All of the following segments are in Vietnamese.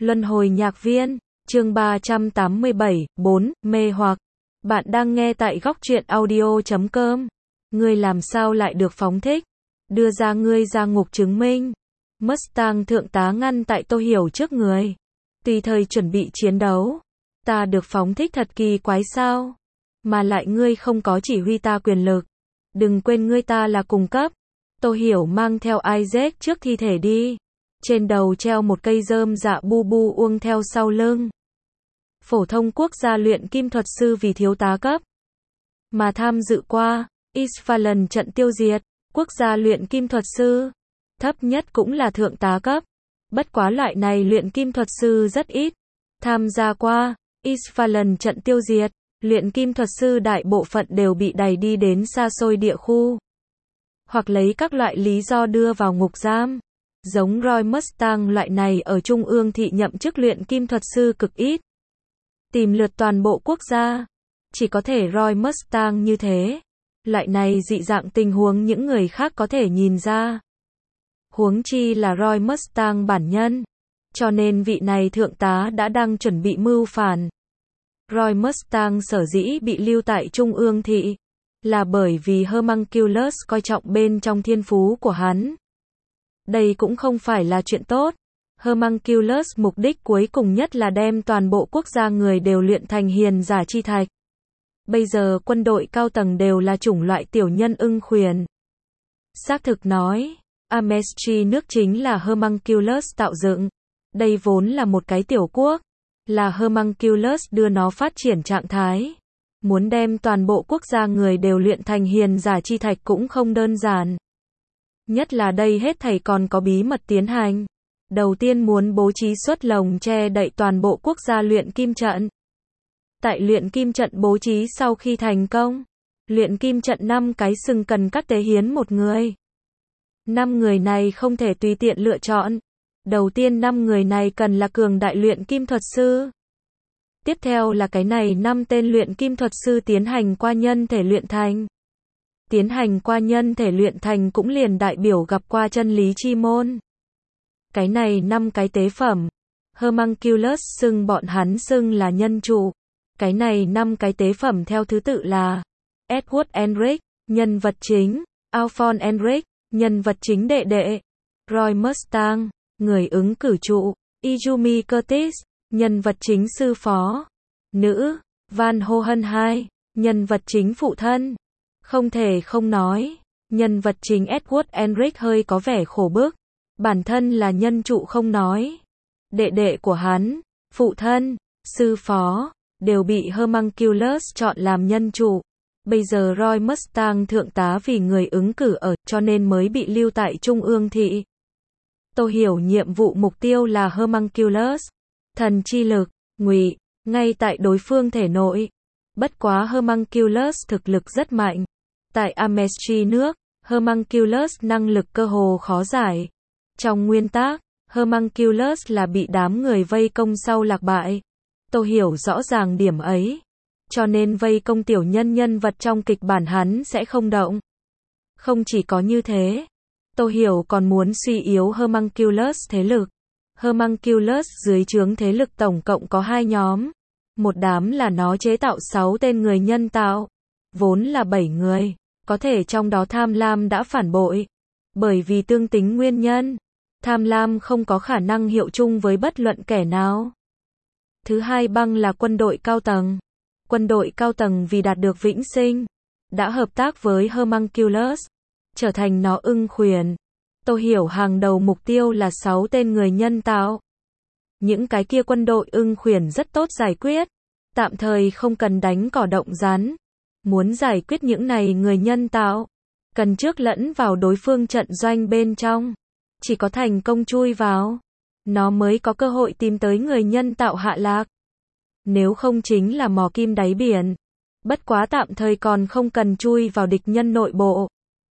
Luân hồi nhạc viên, chương 387, 4, mê hoặc. Bạn đang nghe tại góc truyện audio.com. Ngươi làm sao lại được phóng thích? Đưa ra ngươi ra ngục chứng minh. Mustang thượng tá ngăn tại Tô Hiểu trước người. Tùy thời chuẩn bị chiến đấu. Ta được phóng thích thật kỳ quái sao? Mà lại ngươi không có chỉ huy ta quyền lực. Đừng quên ngươi ta là cùng cấp. Tô Hiểu mang theo Isaac trước thi thể đi. Trên đầu treo một cây rơm dạ bu bu uông theo sau lưng. Phổ thông quốc gia luyện kim thuật sư vì thiếu tá cấp. Mà tham dự qua, Isfahan trận tiêu diệt, quốc gia luyện kim thuật sư. Thấp nhất cũng là thượng tá cấp. Bất quá loại này luyện kim thuật sư rất ít. Tham gia qua, Isfahan trận tiêu diệt, luyện kim thuật sư đại bộ phận đều bị đày đi đến xa xôi địa khu. Hoặc lấy các loại lý do đưa vào ngục giam. Giống Roy Mustang loại này ở Trung ương thị nhậm chức luyện kim thuật sư cực ít. Tìm lượt toàn bộ quốc gia. Chỉ có thể Roy Mustang như thế. Loại này dị dạng tình huống những người khác có thể nhìn ra. Huống chi là Roy Mustang bản nhân. Cho nên vị này thượng tá đã đang chuẩn bị mưu phản. Roy Mustang sở dĩ bị lưu tại Trung ương thị. Là bởi vì Homunculus coi trọng bên trong thiên phú của hắn. Đây cũng không phải là chuyện tốt. Homunculus mục đích cuối cùng nhất là đem toàn bộ quốc gia người đều luyện thành hiền giả chi thạch. Bây giờ quân đội cao tầng đều là chủng loại tiểu nhân ưng khuyển. Xác thực nói, Amestri nước chính là Homunculus tạo dựng. Đây vốn là một cái tiểu quốc. Là Homunculus đưa nó phát triển trạng thái. Muốn đem toàn bộ quốc gia người đều luyện thành hiền giả chi thạch cũng không đơn giản. Nhất là đây hết thảy còn có bí mật tiến hành. Đầu tiên muốn bố trí suất lồng che đậy toàn bộ quốc gia luyện kim trận. Tại luyện kim trận bố trí sau khi thành công, luyện kim trận 5 cái sừng cần cắt tế hiến một người. 5 người này không thể tùy tiện lựa chọn. Đầu tiên 5 người này cần là cường đại luyện kim thuật sư. Tiếp theo là cái này 5 tên luyện kim thuật sư tiến hành qua nhân thể luyện thành. Tiến hành qua nhân thể luyện thành cũng liền đại biểu gặp qua chân lý chi môn. Cái này 5 cái tế phẩm. Homunculus xưng bọn hắn xưng là nhân trụ. Cái này 5 cái tế phẩm theo thứ tự là Edward Enric, nhân vật chính, Alphonse Enric, nhân vật chính đệ đệ, Roy Mustang, người ứng cử trụ, Izumi Curtis, nhân vật chính sư phó, nữ, Van Hohen II, nhân vật chính phụ thân. Không thể không nói, nhân vật chính Edward Enric hơi có vẻ khổ bức. Bản thân là nhân trụ không nói. Đệ đệ của hắn, phụ thân, sư phó, đều bị Homunculus chọn làm nhân trụ. Bây giờ Roy Mustang thượng tá vì người ứng cử ở, cho nên mới bị lưu tại Trung ương thị. Tô Hiểu nhiệm vụ mục tiêu là Homunculus. Thần chi lực, ngụy, ngay tại đối phương thể nội. Bất quá Homunculus thực lực rất mạnh. Tại Amestri nước, Homunculus năng lực cơ hồ khó giải. Trong nguyên tắc, Homunculus là bị đám người vây công sau lạc bại. Tô Hiểu rõ ràng điểm ấy. Cho nên vây công tiểu nhân vật trong kịch bản hắn sẽ không động. Không chỉ có như thế, Tô Hiểu còn muốn suy yếu Homunculus thế lực. Homunculus dưới trướng thế lực tổng cộng có 2 nhóm. Một đám là nó chế tạo 6 tên người nhân tạo. Vốn là 7 người. Có thể trong đó Tham Lam đã phản bội. Bởi vì tương tính nguyên nhân. Tham Lam không có khả năng hiệu chung với bất luận kẻ nào. Thứ hai băng là quân đội cao tầng. Quân đội cao tầng vì đạt được vĩnh sinh. Đã hợp tác với Homunculus. Trở thành nó ưng khuyển. Tô Hiểu hàng đầu mục tiêu là 6 tên người nhân tạo. Những cái kia quân đội ưng khuyển rất tốt giải quyết. Tạm thời không cần đánh cỏ động rắn. Muốn giải quyết những này người nhân tạo. Cần trước lẫn vào đối phương trận doanh bên trong. Chỉ có thành công chui vào. Nó mới có cơ hội tìm tới người nhân tạo hạ lạc. Nếu không chính là mò kim đáy biển. Bất quá tạm thời còn không cần chui vào địch nhân nội bộ.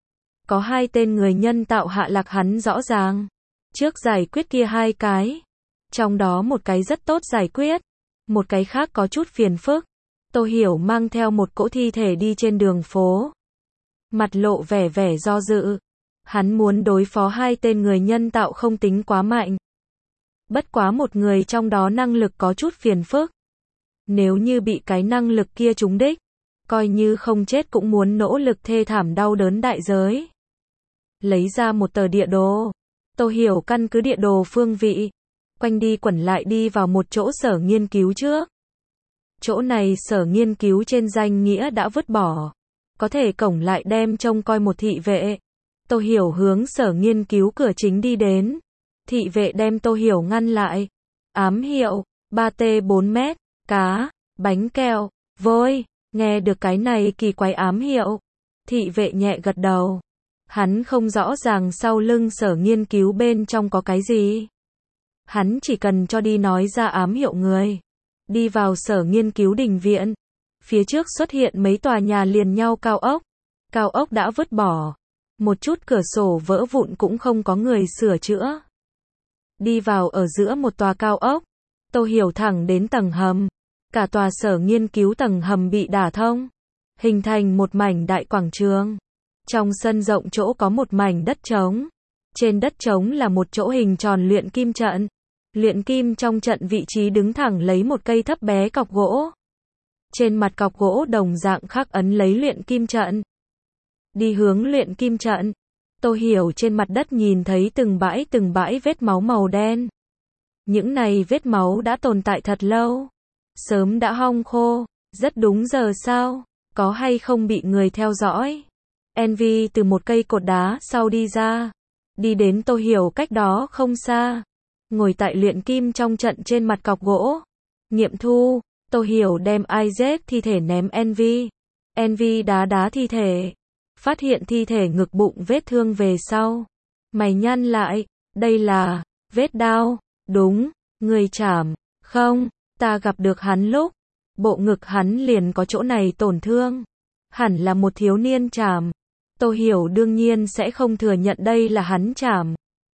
Có 2 tên người nhân tạo hạ lạc hắn rõ ràng. Trước giải quyết kia 2 cái. Trong đó một cái rất tốt giải quyết. Một cái khác có chút phiền phức. Tô Hiểu mang theo một cỗ thi thể đi trên đường phố. Mặt lộ vẻ do dự. Hắn muốn đối phó 2 tên người nhân tạo không tính quá mạnh. Bất quá một người trong đó năng lực có chút phiền phức. Nếu như bị cái năng lực kia trúng đích, coi như không chết cũng muốn nỗ lực thê thảm đau đớn đại giới. Lấy ra một tờ địa đồ. Tô Hiểu căn cứ địa đồ phương vị, quanh đi quẩn lại đi vào một chỗ sở nghiên cứu trước. Chỗ này sở nghiên cứu trên danh nghĩa đã vứt bỏ. Có thể cổng lại đem trông coi một thị vệ. Tô Hiểu hướng sở nghiên cứu cửa chính đi đến. Thị vệ đem Tô Hiểu ngăn lại. Ám hiệu, 3T4 mét, cá, bánh kẹo, vôi. Nghe được cái này kỳ quái ám hiệu. Thị vệ nhẹ gật đầu. Hắn không rõ ràng sau lưng sở nghiên cứu bên trong có cái gì. Hắn chỉ cần cho đi nói ra ám hiệu người. Đi vào sở nghiên cứu đình viện. Phía trước xuất hiện mấy tòa nhà liền nhau cao ốc. Cao ốc đã vứt bỏ. Một chút cửa sổ vỡ vụn cũng không có người sửa chữa. Đi vào ở giữa một tòa cao ốc. Tô Hiểu thẳng đến tầng hầm. Cả tòa sở nghiên cứu tầng hầm bị đả thông. Hình thành một mảnh đại quảng trường. Trong sân rộng chỗ có một mảnh đất trống. Trên đất trống là một chỗ hình tròn luyện kim trận. Luyện kim trong trận vị trí đứng thẳng lấy một cây thấp bé cọc gỗ. Trên mặt cọc gỗ đồng dạng khắc ấn lấy luyện kim trận. Đi hướng luyện kim trận. Tô Hiểu trên mặt đất nhìn thấy từng bãi vết máu màu đen. Những này vết máu đã tồn tại thật lâu. Sớm đã hong khô. Rất đúng giờ sao? Có hay không bị người theo dõi? Envy từ một cây cột đá sau đi ra. Đi đến Tô Hiểu cách đó không xa. Ngồi tại luyện kim trong trận trên mặt cọc gỗ. Nghiệm thu. Tô Hiểu đem Isaac thi thể ném Envy. Envy đá thi thể. Phát hiện thi thể ngực bụng vết thương về sau. Mày nhăn lại. Đây là vết đao. Đúng. Người chảm. Không. Ta gặp được hắn lúc. Bộ ngực hắn liền có chỗ này tổn thương. Hẳn là một thiếu niên chảm. Tô Hiểu đương nhiên sẽ không thừa nhận đây là hắn chảm.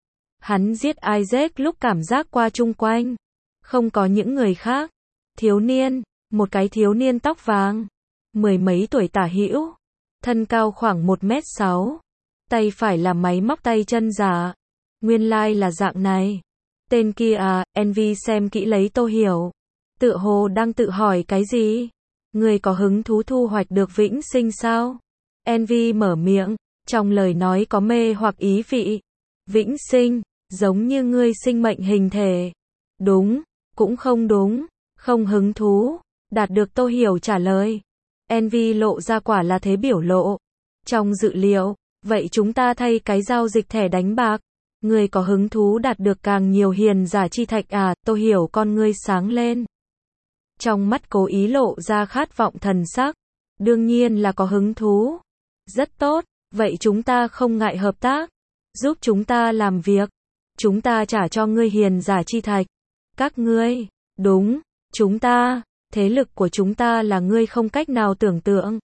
Hắn giết Isaac lúc cảm giác qua chung quanh. Không có những người khác. Thiếu niên. Một cái thiếu niên tóc vàng. Mười mấy tuổi tả hữu. Thân cao khoảng 1m6. Tay phải là máy móc tay chân giả. Nguyên lai là dạng này. Tên kia à, Envy xem kỹ lấy Tô Hiểu. Tựa hồ đang tự hỏi cái gì? Người có hứng thú thu hoạch được vĩnh sinh sao? Envy mở miệng, trong lời nói có mê hoặc ý vị. Vĩnh sinh, giống như ngươi sinh mệnh hình thể. Đúng, cũng không đúng, không hứng thú. Đạt được Tô Hiểu trả lời. Envy lộ ra quả là thế biểu lộ. Trong dự liệu, vậy chúng ta thay cái giao dịch thẻ đánh bạc. Ngươi có hứng thú đạt được càng nhiều hiền giả chi thạch à? Tô Hiểu con ngươi sáng lên. Trong mắt cố ý lộ ra khát vọng thần sắc. Đương nhiên là có hứng thú. Rất tốt, vậy chúng ta không ngại hợp tác. Giúp chúng ta làm việc. Chúng ta trả cho ngươi hiền giả chi thạch. Các ngươi, đúng, chúng ta, thế lực của chúng ta là ngươi không cách nào tưởng tượng.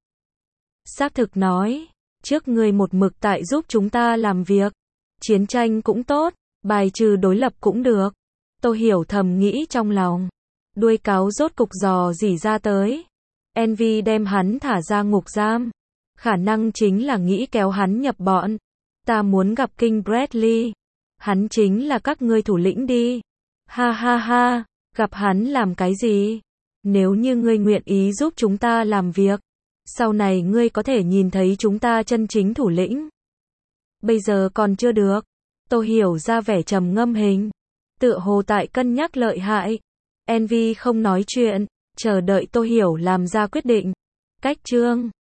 Xác thực nói, trước ngươi một mực tại giúp chúng ta làm việc. Chiến tranh cũng tốt, bài trừ đối lập cũng được. Tô Hiểu thầm nghĩ trong lòng. Đuôi cáo rốt cục dò dỉ ra tới. Envy đem hắn thả ra ngục giam. Khả năng chính là nghĩ kéo hắn nhập bọn. Ta muốn gặp King Bradley. Hắn chính là các ngươi thủ lĩnh đi. Ha ha ha, gặp hắn làm cái gì? Nếu như ngươi nguyện ý giúp chúng ta làm việc, sau này ngươi có thể nhìn thấy chúng ta chân chính thủ lĩnh. Bây giờ còn chưa được. Tô Hiểu ra vẻ trầm ngâm hình. Tựa hồ tại cân nhắc lợi hại. Envy không nói chuyện, chờ đợi Tô Hiểu làm ra quyết định. Cách chương